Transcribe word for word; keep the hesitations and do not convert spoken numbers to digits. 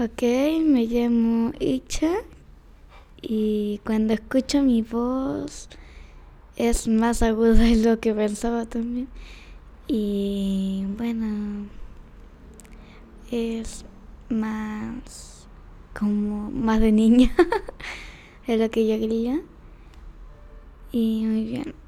Ok, me llamo Icha y cuando escucho mi voz es más aguda de lo que pensaba también. Y bueno, es más como más de niña de lo que yo quería. Y muy bien.